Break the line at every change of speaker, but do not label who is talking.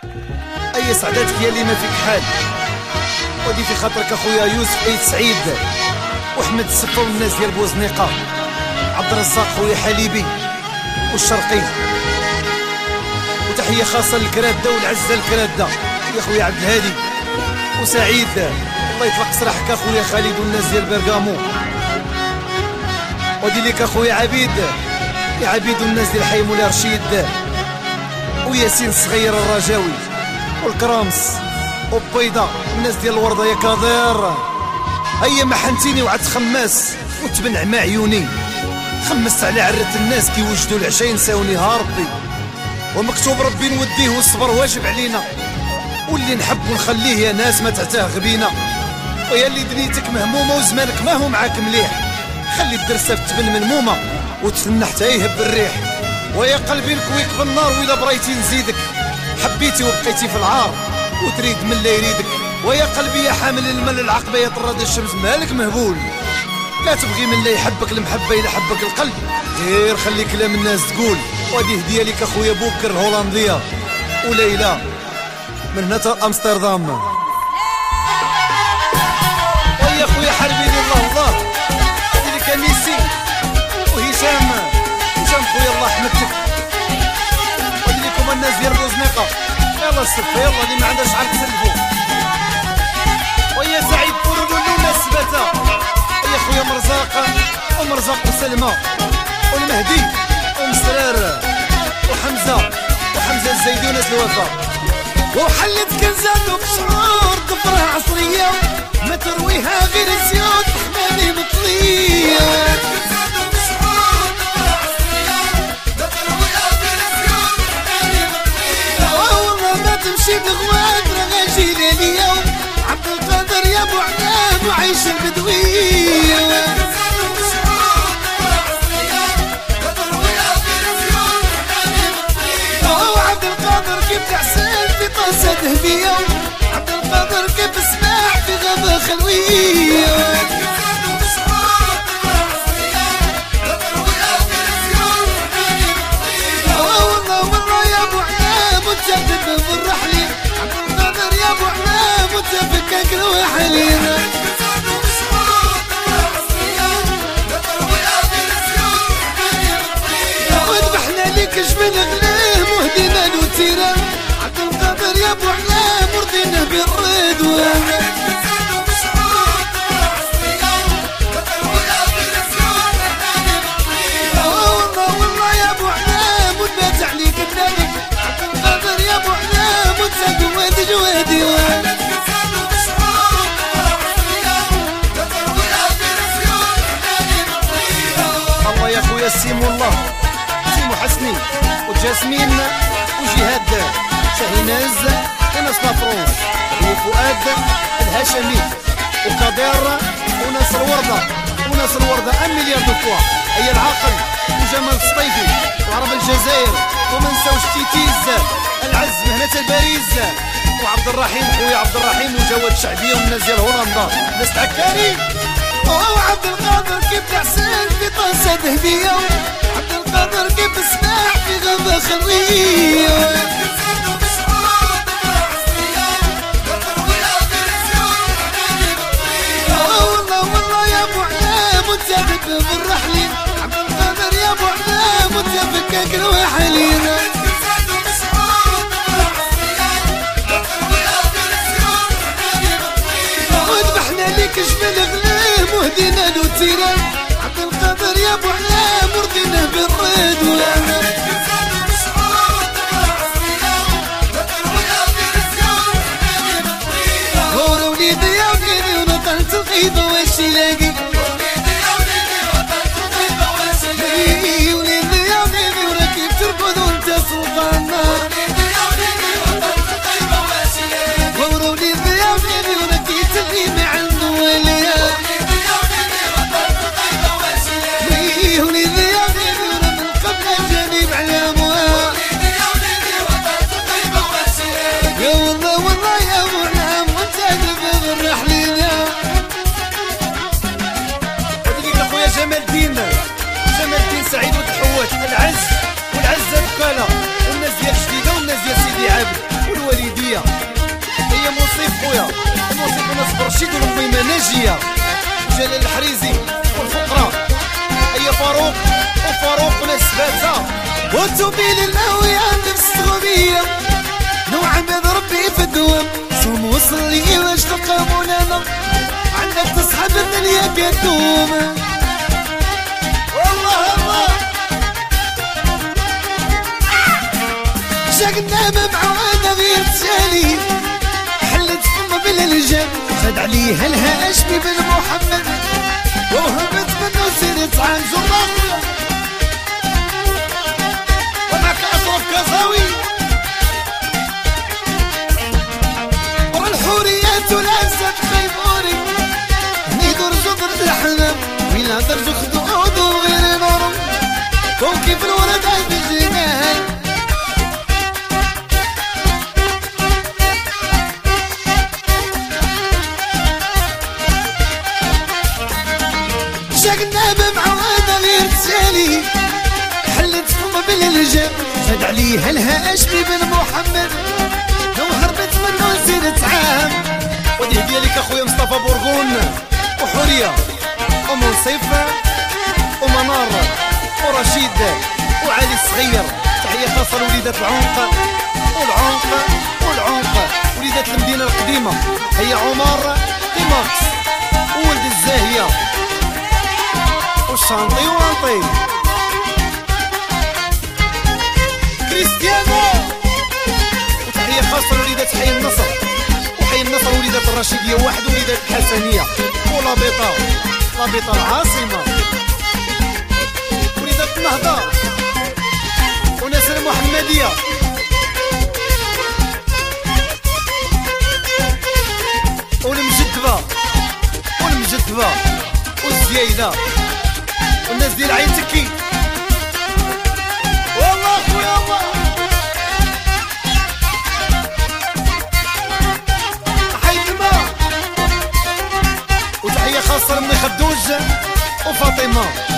اي سعداتك يا اللي ما فيك حال، ودي في خاطرك اخويا يوسف عيد سعيد واحمد السفا والناس ديال بوزنيقه، عبد الرزاق خويا حليبي والشرقي، وتحيه خاصه للكراده والعزه الكراده يا خويا عبد الهادي وسعيد، الله يطلق سراحك اخويا خالد والناس ديال برغامو، ودي ليك اخويا عبيد يا عبيد والناس ديال حي مولاي رشيد، وياسين الصغير الرجاوي والكرامس وبيضة الناس ديال الورده يا كادير. هيا ما حنتيني وعد خماس وتبنع مع عيوني، خمست على عرة الناس كي وجدوا العشا ينساونيها ربي، ومكتوب ربي نوديه والصبر واجب علينا، واللي نحب ونخليه يا ناس ما تعتاه غبينا، ويا اللي دنيتك مهمومه وزمانك ما هو معاك مليح، خلي الدرسه تبن منمومه وتفنى حتى يهب الريح، ويا قلبي نكويك بالنار وإلا بغيتي نزيدك، حبيتي وبقيتي في العار وتريد من اللي يريدك، ويا قلبي يا حامل المل العقبه يا طراد الشمس مالك مهبول، لا تبغي من اللي يحبك المحبه إلا حبك القلب، غير خلي كلام الناس تقول. وهذه هديه لك اخويا بوكر هولنديه وليلى من هنا تا امستردام. ويا اخويا حربي الله لك ميسي وهشام خويا الله يحمدك، ودي لكم الناس ديال بوزنيقه يلا السفه يلا اللي ما عندهاش عرق تسلفوا، ويا سعيد قولوا له السبته يا خويا مرزاق وسلمى والمهدي ومسرار وحمزه الزيدونة الوفا، وحلت كنزات وبشرور ضفرها عصريه ما ترويها غير زيوت حمامي مطليه، تمشي بغواد رغاجي اليوم عبد القادر يا ابو عناب وعيش البدويه، وعبد القادر كيف تعسل في طاسه ذهبيه، عبد القادر كيف سماح في غابه خلويه، والله يا ابو عناب وانت بالرحلي، عبد القادر يا ابو عناب وانت فكاك الوحلينا، وذبحنا ليك جبل غلام وهدينا له تيران، عبد القادر يا ابو عناب ورضينا بالرضوان، والله يا ابو عناب ونبات عليك النبي، عبد القادر يا ابو عناب وانت جوادي الله يا خويا السيم والله سيمو حسني وجاسمين وجهاد شاهيناز وناس لافرونس وفؤاد الهاشمي وقدير وناس الوردة 1 مليار دو فوا، هي العاقل وجمال السطيفي وعرب الجزائر، وما نساوش تيتيز العز مهنة الباريز وعبد الرحيم خويا عبد الرحيم وجواد الشعبيه والناس ديال هولندا ناس تعكاري، وعبد القادر كيف تعسل في طاسه ذهبيه، عبد القادر كيف سماح في غابه خلويه، والله يا ابو عناب وانت بالرحلي، عبد القادر يا ابو عناب وانت فكاك الوحلينا، وذبحنا ليك جبل غلام وهدينا له تيران، عبد القادر يا ابو عناب ورضينا بالرضوان، هورا وليدي يا وليدي ونطلت الغيبه واش يلاقي، وليدي يا وليدي وراكي ترقد وانت فوق النار، هورا وليدي يا وليدي وراكي تبني مع النواليه، وليدي يا وليدي ورا من قبل جانب على اموال، يا والله يا ابو عناب وانت بالرحلينا، ناجية جلال الحريزي والفقرة أي فاروق وفاروق ونسباتها
وتوبيل الماوي عند الصغبية نوعبد ربي في الدوام صوم وصلي واش تلقى مولانا عندك تصحب الدنيا كدوم
والله الله
شاقنا معوانا غير تسالي حلت فم بالالجام خد عليها الهاشمي بن محمد وهبت منه سيرة عن زراق
ومعك أشرف كازاوي
والحوريات والأسد خيبوري نيدور زضر الحمام ويلا درجو خدودو غير نورم كون كيف الورد عند الجنان شاقنا بمعوانا غير تسالي حلت فم بالالجام خد عليها الهاشمي بن محمد لو هربت منه زينة عام
ودي هدية لك أخويا مصطفى بورغون وحورية أم صيفة ومنار ورشيد وعلي الصغير تحية خاصة لوليدات العنق والعنق وليدات المدينة القديمة هي عمر ديماكس وولد الزاهية والشانطي وانطي كريستيانو وتحية خاصة لوليدات حي النصر وحي النصر وليدات الرشيدية واحد وليدات الحسنية لابيطة العاصمة وليدات النهضة وناس المحمدية والمجدبة والزيايدة والناس ديال عين تكي والله خويا الله حيدما وتحية خاصة لأمي خدوج وفاطمة